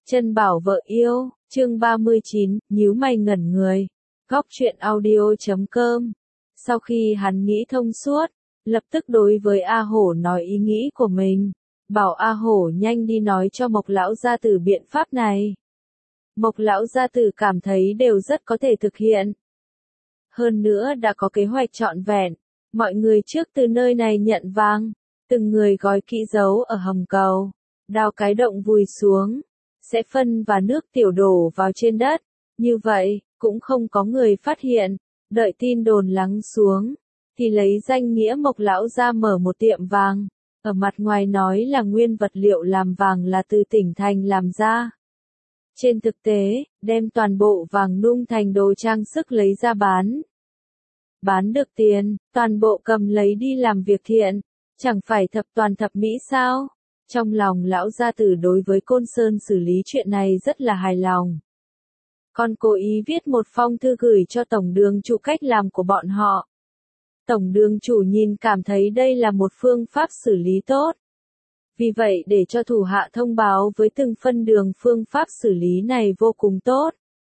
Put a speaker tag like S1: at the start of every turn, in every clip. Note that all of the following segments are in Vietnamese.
S1: Chân bảo vợ yêu, chương 39, nhíu mày ngẩn người. Góc truyện audio.com. Sau khi hắn nghĩ thông suốt, lập tức đối với A Hổ nói ý nghĩ của mình, bảo A Hổ nhanh đi nói cho Mộc lão gia tử biện pháp này. Mộc lão gia tử cảm thấy đều rất có thể thực hiện. Hơn nữa đã có kế hoạch trọn vẹn, mọi người trước từ nơi này nhận vàng, từng người gói kỹ giấu ở hầm cầu, đào cái động vùi xuống, sẽ phân và nước tiểu đổ vào trên đất, như vậy, cũng không có người phát hiện, đợi tin đồn lắng xuống, thì lấy danh nghĩa Mộc lão ra mở một tiệm vàng, ở mặt ngoài nói là nguyên vật liệu làm vàng là từ tỉnh thành làm ra. Trên thực tế, đem toàn bộ vàng nung thành đồ trang sức lấy ra bán. Bán được tiền, toàn bộ cầm lấy đi làm việc thiện, chẳng phải thập toàn thập mỹ sao? Trong lòng lão gia tử đối với Côn Sơn xử lý chuyện này rất là hài lòng. Còn cố ý viết một phong thư gửi cho tổng đường chủ cách làm của bọn họ. Tổng đường chủ nhìn cảm thấy đây là một phương pháp xử lý tốt. Vì vậy để cho thủ hạ thông báo với từng phân đường phương pháp xử lý này vô cùng tốt.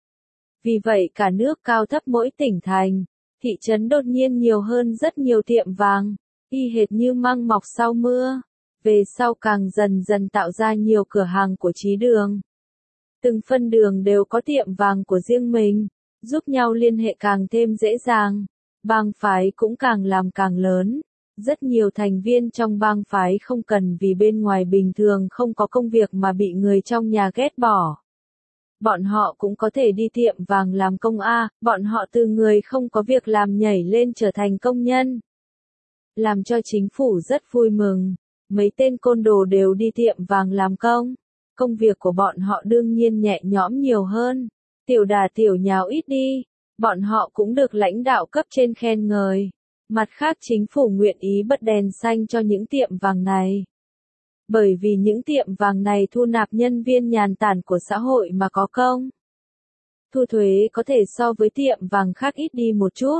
S1: Vì vậy cả nước cao thấp mỗi tỉnh thành, thị trấn đột nhiên nhiều hơn rất nhiều tiệm vàng, y hệt như măng mọc sau mưa. Về sau càng dần dần tạo ra nhiều cửa hàng của trí đường. Từng phân đường đều có tiệm vàng của riêng mình, giúp nhau liên hệ càng thêm dễ dàng. Bang phái cũng càng làm càng lớn. Rất nhiều thành viên trong bang phái không cần vì bên ngoài bình thường không có công việc mà bị người trong nhà ghét bỏ. Bọn họ cũng có thể đi tiệm vàng làm công A, bọn họ từ người không có việc làm nhảy lên trở thành công nhân. Làm cho chính phủ rất vui mừng. Mấy tên côn đồ đều đi tiệm vàng làm công. Công việc của bọn họ đương nhiên nhẹ nhõm nhiều hơn. Tiểu đà tiểu nháo ít đi. Bọn họ cũng được lãnh đạo cấp trên khen ngợi. Mặt khác chính phủ nguyện ý bật đèn xanh cho những tiệm vàng này. Bởi vì những tiệm vàng này thu nạp nhân viên nhàn tản của xã hội mà có công. Thu thuế có thể so với tiệm vàng khác ít đi một chút.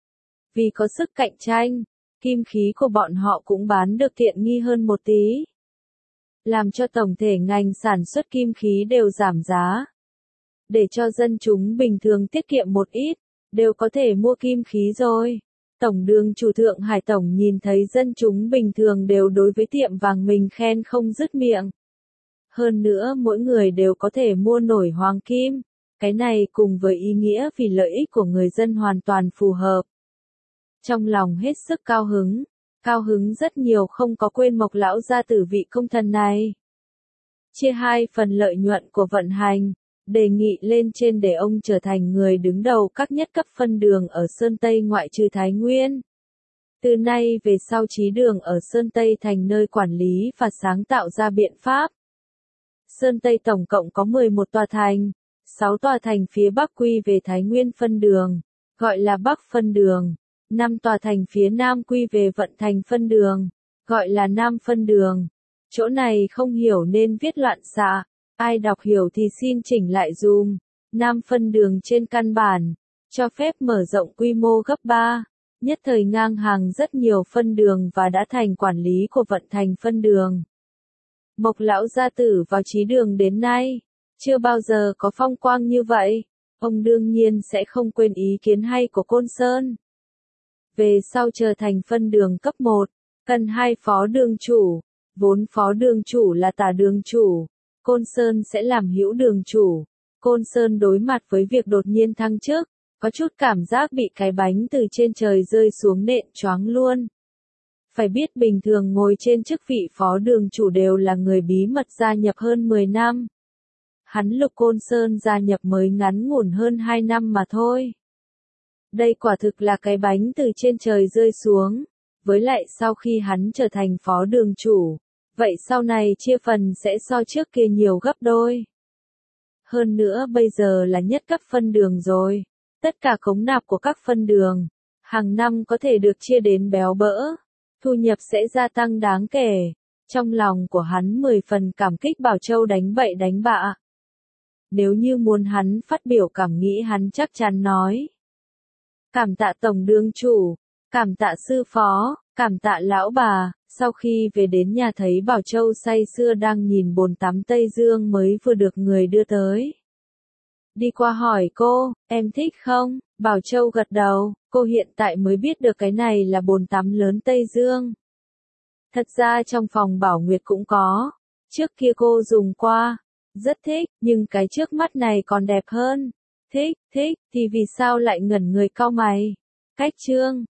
S1: Vì có sức cạnh tranh, kim khí của bọn họ cũng bán được tiện nghi hơn một tí. Làm cho tổng thể ngành sản xuất kim khí đều giảm giá. Để cho dân chúng bình thường tiết kiệm một ít, đều có thể mua kim khí rồi. Tổng đường chủ Thượng Hải Tổng nhìn thấy dân chúng bình thường đều đối với tiệm vàng mình khen không dứt miệng. Hơn nữa mỗi người đều có thể mua nổi hoàng kim. Cái này cùng với ý nghĩa vì lợi ích của người dân hoàn toàn phù hợp. Trong lòng hết sức cao hứng rất nhiều không có quên Mộc lão gia tử vị công thần này. Chia 2 phần lợi nhuận của vận hành, đề nghị lên trên để ông trở thành người đứng đầu các nhất cấp phân đường ở Sơn Tây ngoại trừ Thái Nguyên. Từ nay về sau trí đường ở Sơn Tây thành nơi quản lý và sáng tạo ra biện pháp. Sơn Tây tổng cộng có 11 tòa thành, 6 tòa thành phía Bắc quy về Thái Nguyên phân đường, gọi là Bắc phân đường. 5 tòa thành phía Nam quy về Vận Thành phân đường, gọi là Nam phân đường. Chỗ này không hiểu nên viết loạn xạ, ai đọc hiểu thì xin chỉnh lại dùm. Nam phân đường trên căn bản, cho phép mở rộng quy mô gấp 3, nhất thời ngang hàng rất nhiều phân đường và đã thành quản lý của Vận Thành phân đường. Mộc lão gia tử vào trí đường đến nay, chưa bao giờ có phong quang như vậy, ông đương nhiên sẽ không quên ý kiến hay của Côn Sơn. Về sau trở thành phân đường cấp 1, cần 2 phó đường chủ, vốn phó đường chủ là tả đường chủ, Côn Sơn sẽ làm hữu đường chủ. Côn Sơn đối mặt với việc đột nhiên thăng chức, có chút cảm giác bị cái bánh từ trên trời rơi xuống nện choáng luôn. Phải biết bình thường ngồi trên chức vị phó đường chủ đều là người bí mật gia nhập hơn 10 năm. Hắn Lục Côn Sơn gia nhập mới ngắn ngủn hơn 2 năm mà thôi. Đây quả thực là cái bánh từ trên trời rơi xuống, với lại sau khi hắn trở thành phó đường chủ, vậy sau này chia phần sẽ so trước kia nhiều gấp đôi. Hơn nữa bây giờ là nhất cấp phân đường rồi, tất cả cống nạp của các phân đường, hàng năm có thể được chia đến béo bỡ, thu nhập sẽ gia tăng đáng kể. Trong lòng của hắn 10 phần cảm kích Bảo Châu đánh bậy đánh bạ. Nếu như muốn hắn phát biểu cảm nghĩ hắn chắc chắn nói. Cảm tạ tổng đường chủ, cảm tạ sư phó, cảm tạ lão bà, Sau khi về đến nhà thấy Bảo Châu say sưa đang nhìn bồn tắm Tây Dương mới vừa được người đưa tới. Đi qua hỏi cô, em thích không? Bảo Châu gật đầu, cô hiện tại mới biết được cái này là bồn tắm lớn Tây Dương. Thật ra trong phòng Bảo Nguyệt cũng có, trước kia cô dùng qua, rất thích, nhưng cái trước mắt này còn đẹp hơn. Thích, thì vì sao lại ngẩn người cau mày? Cách trương,